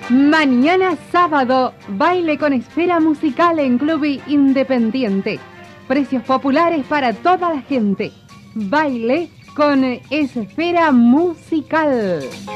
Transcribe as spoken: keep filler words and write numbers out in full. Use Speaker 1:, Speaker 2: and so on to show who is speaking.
Speaker 1: Mañana sábado, baile con esfera musical en Club Independiente. Precios populares para toda la gente. Baile con esfera musical.